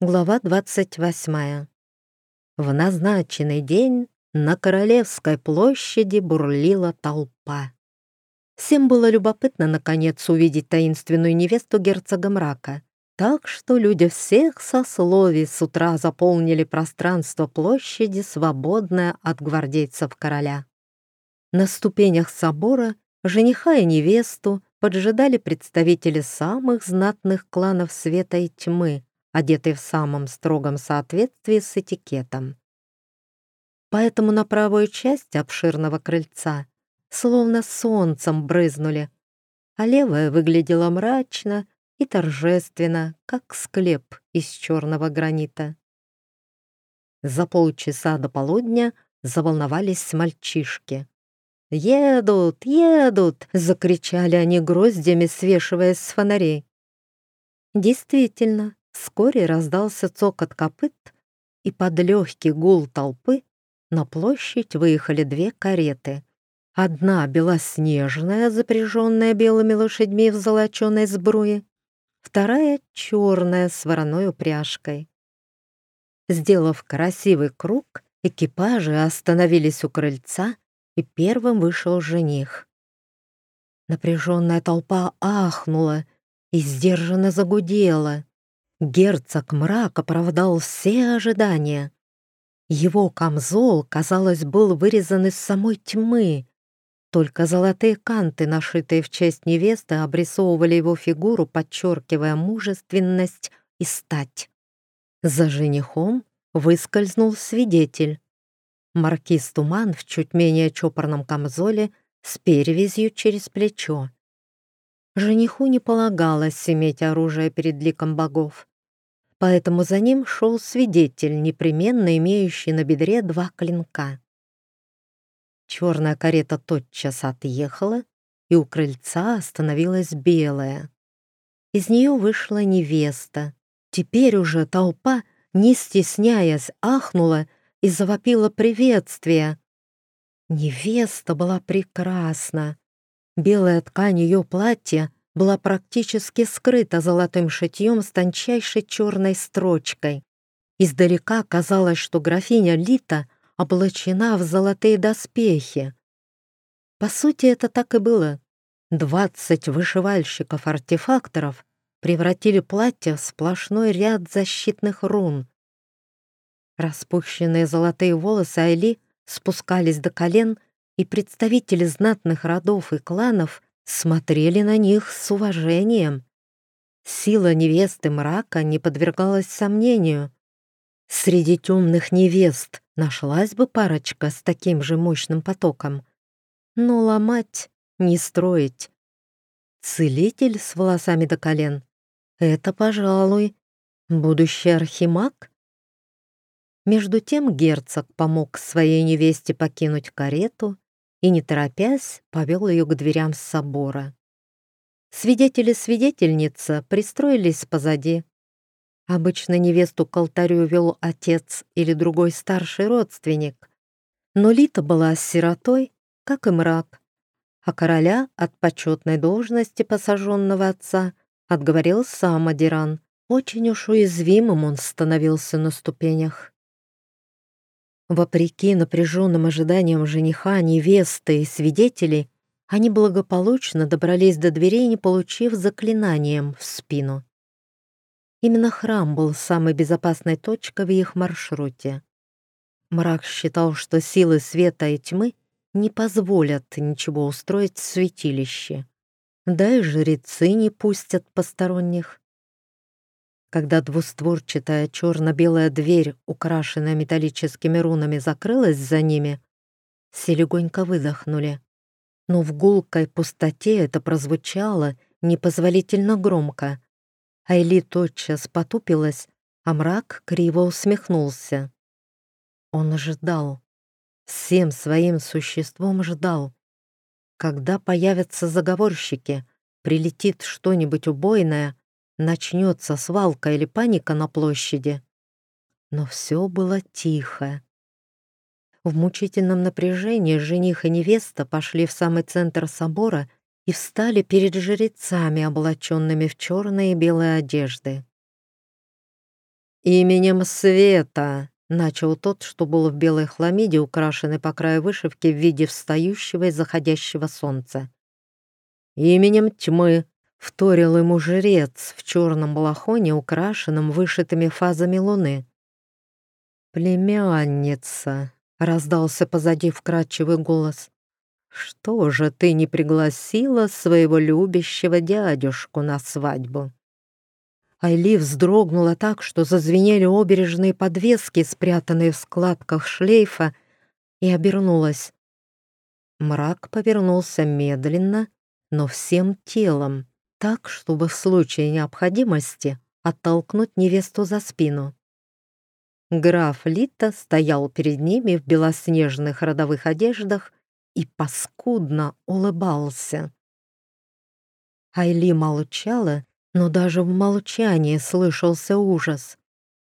Глава 28. В назначенный день на Королевской площади бурлила толпа. Всем было любопытно, наконец, увидеть таинственную невесту герцога Мрака, так что люди всех сословий с утра заполнили пространство площади, свободное от гвардейцев короля. На ступенях собора жениха и невесту поджидали представители самых знатных кланов света и тьмы, одетый в самом строгом соответствии с этикетом. Поэтому на правую часть обширного крыльца словно солнцем брызнули, а левая выглядела мрачно и торжественно, как склеп из черного гранита. За полчаса до полудня заволновались мальчишки. «Едут! Едут!» — закричали они гроздями, свешиваясь с фонарей. Действительно, вскоре раздался цокот копыт, и под легкий гул толпы на площадь выехали две кареты. Одна белоснежная, запряженная белыми лошадьми в золоченой сбруе, вторая черная с вороной упряжкой. Сделав красивый круг, экипажи остановились у крыльца, и первым вышел жених. Напряженная толпа ахнула и сдержанно загудела. Герцог Мрак оправдал все ожидания. Его камзол, казалось, был вырезан из самой тьмы. Только золотые канты, нашитые в честь невесты, обрисовывали его фигуру, подчеркивая мужественность и стать. За женихом выскользнул свидетель. Маркиз Туман в чуть менее чопорном камзоле с перевязью через плечо. Жениху не полагалось иметь оружие перед ликом богов, поэтому за ним шел свидетель, непременно имеющий на бедре два клинка. Черная карета тотчас отъехала, и у крыльца остановилась белая. Из нее вышла невеста. Теперь уже толпа, не стесняясь, ахнула и завопила приветствие. Невеста была прекрасна. Белая ткань ее платья была практически скрыта золотым шитьем с тончайшей черной строчкой. Издалека казалось, что графиня Лита облачена в золотые доспехи. По сути, это так и было. 20 вышивальщиков-артефакторов превратили платье в сплошной ряд защитных рун. Распущенные золотые волосы Айли спускались до колен, и представители знатных родов и кланов смотрели на них с уважением. Сила невесты Мрака не подвергалась сомнению. Среди темных невест нашлась бы парочка с таким же мощным потоком. Но ломать, не строить. Целитель с волосами до колен — это, пожалуй, будущий архимаг. Между тем герцог помог своей невесте покинуть карету и, не торопясь, повел ее к дверям собора. Свидетели и свидетельница пристроились позади. Обычно невесту к алтарю вел отец или другой старший родственник, но Лита была сиротой, как и Мрак, а короля от почетной должности посаженного отца отговорил сам Адиран. Очень уж уязвимым он становился на ступенях. Вопреки напряженным ожиданиям жениха, невесты и свидетелей, они благополучно добрались до дверей, не получив заклинанием в спину. Именно храм был самой безопасной точкой в их маршруте. Мрак считал, что силы света и тьмы не позволят ничего устроить в святилище. Да и жрецы не пустят посторонних. Когда двустворчатая черно-белая дверь, украшенная металлическими рунами, закрылась за ними, все легонько выдохнули. Но в гулкой пустоте это прозвучало непозволительно громко. Айли тотчас потупилась, а Мрак криво усмехнулся. Он ждал, всем своим существом ждал. Когда появятся заговорщики, прилетит что-нибудь убойное, начнется свалка или паника на площади. Но все было тихо. В мучительном напряжении жених и невеста пошли в самый центр собора и встали перед жрецами, облаченными в черные и белые одежды. «Именем Света», — начал тот, что был в белой хламиде, украшенной по краю вышивки в виде встающего и заходящего солнца. «Именем Тьмы», — вторил ему жрец в черном балахоне, украшенном вышитыми фазами луны. «Племянница», — раздался позади вкрадчивый голос, — «что же ты не пригласила своего любящего дядюшку на свадьбу?» Айли вздрогнула так, что зазвенели обережные подвески, спрятанные в складках шлейфа, и обернулась. Мрак повернулся медленно, но всем телом, так, чтобы в случае необходимости оттолкнуть невесту за спину. Граф Лита стоял перед ними в белоснежных родовых одеждах и паскудно улыбался. Айли молчала, но даже в молчании слышался ужас.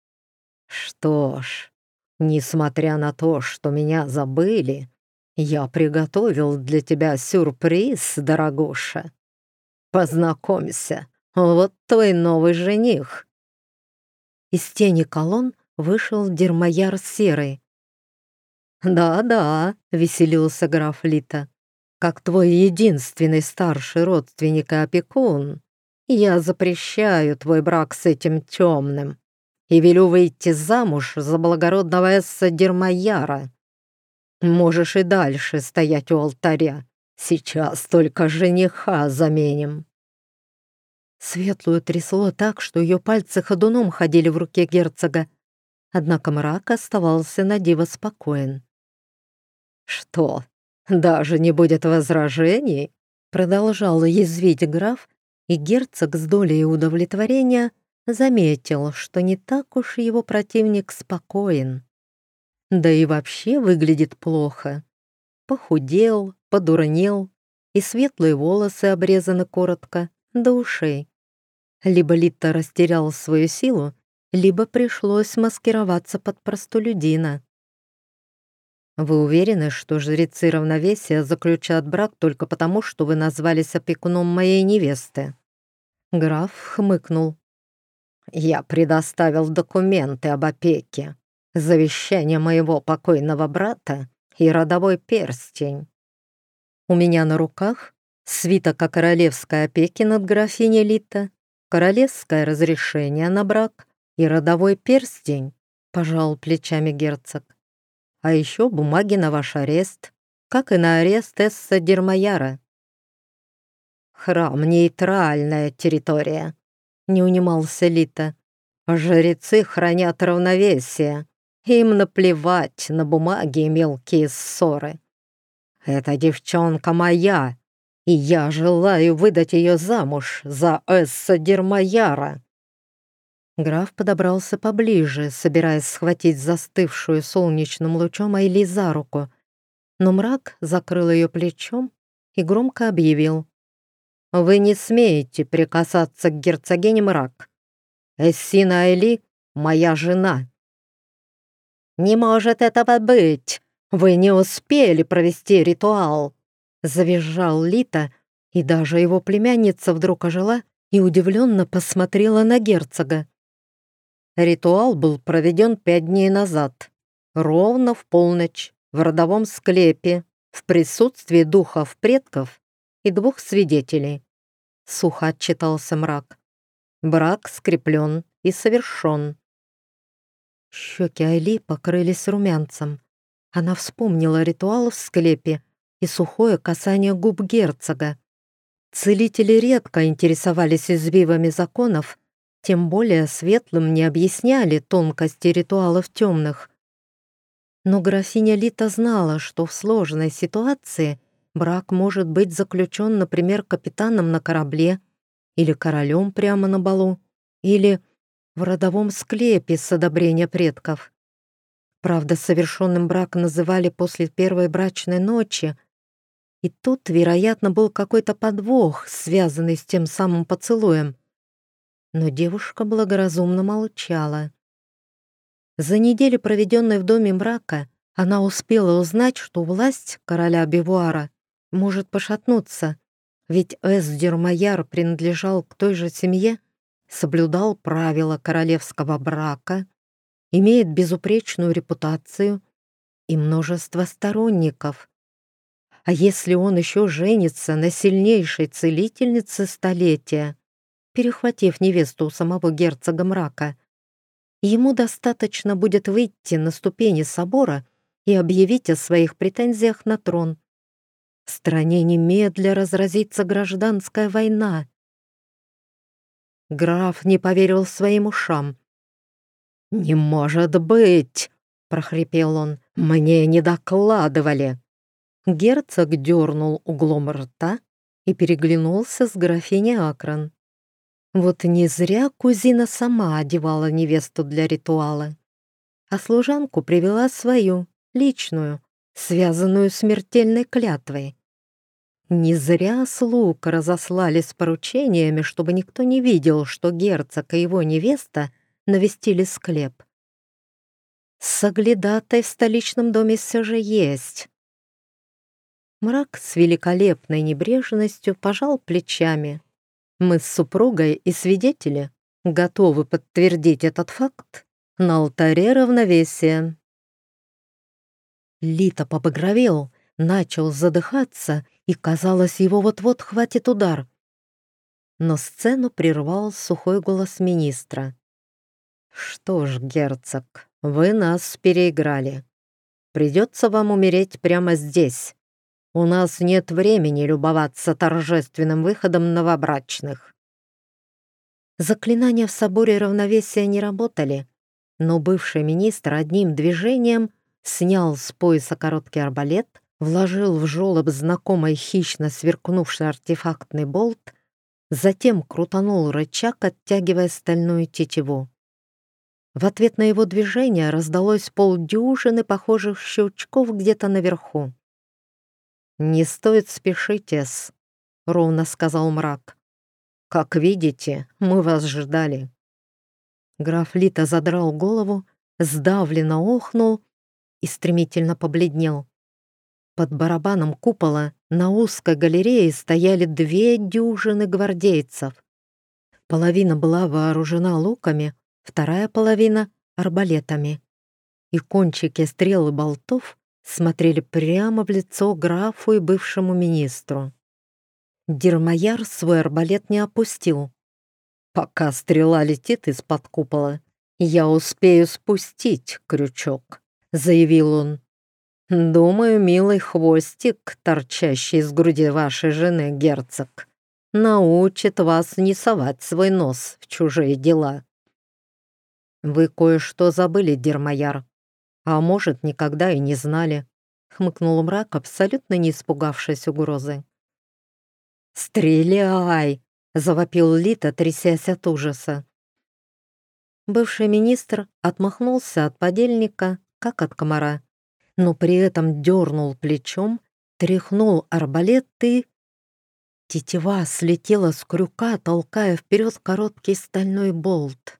«Что ж, несмотря на то, что меня забыли, я приготовил для тебя сюрприз, дорогуша. Познакомься, вот твой новый жених». Из тени колонн вышел Дермояр Серый. «Да-да», — веселился граф Лита, — «как твой единственный старший родственник и опекун, я запрещаю твой брак с этим темным и велю выйти замуж за благородного эсса Дермояра. Можешь и дальше стоять у алтаря, сейчас только жениха заменим». Светлую трясло так, что ее пальцы ходуном ходили в руке герцога, однако мрак оставался на диво спокоен. «Что, даже не будет возражений?» Продолжал язвить граф, и герцог с долей удовлетворения заметил, что не так уж его противник спокоен. Да и вообще выглядит плохо. Похудел, подурнел, и светлые волосы обрезаны коротко, до ушей. Либо Литта растерял свою силу, либо пришлось маскироваться под простолюдина. «Вы уверены, что жрецы равновесия заключат брак только потому, что вы назвались опекуном моей невесты?» Граф хмыкнул. «Я предоставил документы об опеке, завещание моего покойного брата и родовой перстень. У меня на руках свиток о королевской опеке над графиней Лита, королевское разрешение на брак и родовой перстень», — пожал плечами герцог. «А еще бумаги на ваш арест, как и на арест эсса Дермояра». «Храм — нейтральная территория», — не унимался Лита. «Жрецы хранят равновесие, им наплевать на бумаги и мелкие ссоры. Эта девчонка моя, и я желаю выдать ее замуж за эсса Дермояра». Граф подобрался поближе, собираясь схватить застывшую солнечным лучом Айли за руку, но мрак закрыл ее плечом и громко объявил: «Вы не смеете прикасаться к герцогине Мрак. Эссина Айли — моя жена». «Не может этого быть! Вы не успели провести ритуал!» — завизжал Лита, и даже его племянница вдруг ожила и удивленно посмотрела на герцога. Ритуал был проведен 5 дней назад, ровно в полночь, в родовом склепе, в присутствии духов предков и 2 свидетелей. Сухо отчитался мрак. Брак скреплен и совершен. Щеки Айли покрылись румянцем. Она вспомнила ритуал в склепе и сухое касание губ герцога. Целители редко интересовались извивами законов, тем более светлым не объясняли тонкости ритуалов темных. Но графиня Лита знала, что в сложной ситуации брак может быть заключен, например, капитаном на корабле или королем прямо на балу, или в родовом склепе с одобрения предков. Правда, совершенным брак называли после первой брачной ночи, и тут, вероятно, был какой-то подвох, связанный с тем самым поцелуем. Но девушка благоразумно молчала. За неделю, проведенной в доме мрака, она успела узнать, что власть короля Бивуара может пошатнуться, ведь эс Дермояр принадлежал к той же семье, соблюдал правила королевского брака, имеет безупречную репутацию и множество сторонников. А если он еще женится на сильнейшей целительнице столетия, перехватив невесту у самого герцога мрака, ему достаточно будет выйти на ступени собора и объявить о своих претензиях на трон. В стране немедля разразится гражданская война. Граф не поверил своим ушам. «Не может быть!» — прохрипел он. «Мне не докладывали!» Герцог дернул углом рта и переглянулся с графиней Акран. Вот не зря кузина сама одевала невесту для ритуала, а служанку привела свою, личную, связанную смертельной клятвой. Не зря слуг разослали с поручениями, чтобы никто не видел, что герцог и его невеста навестили склеп. Соглядатай в столичном доме все же есть. Мрак с великолепной небрежностью пожал плечами. Мы с супругой и свидетели готовы подтвердить этот факт на алтаре равновесия. Лито побагровел, начал задыхаться, и, казалось, его вот-вот хватит удар. Но сцену прервал сухой голос министра. «Что ж, герцог, вы нас переиграли. Придется вам умереть прямо здесь. У нас нет времени любоваться торжественным выходом новобрачных». Заклинания в соборе равновесия не работали, но бывший министр одним движением снял с пояса короткий арбалет, вложил в жёлоб знакомый хищно сверкнувший артефактный болт, затем крутанул рычаг, оттягивая стальную тетиву. В ответ на его движение раздалось полдюжины похожих щелчков где-то наверху. «Не стоит спешить, Эс», — ровно сказал мрак. «Как видите, мы вас ждали». Граф Лито задрал голову, сдавленно охнул и стремительно побледнел. Под барабаном купола на узкой галерее стояли 2 дюжины гвардейцев. Половина была вооружена луками, вторая половина — арбалетами. И кончики стрел и болтов смотрели прямо в лицо графу и бывшему министру. Дирмаяр свой арбалет не опустил. «Пока стрела летит из-под купола, я успею спустить крючок», — заявил он. «Думаю, милый хвостик, торчащий из груди вашей жены, герцог, научит вас не совать свой нос в чужие дела». «Вы кое-что забыли, Дирмаяр, а может, никогда и не знали», — хмыкнул мрак, абсолютно не испугавшись угрозы. «Стреляй!» — завопил Лито, трясясь от ужаса. Бывший министр отмахнулся от подельника, как от комара, но при этом дернул плечом, тряхнул арбалет и... Тетива слетела с крюка, толкая вперед короткий стальной болт.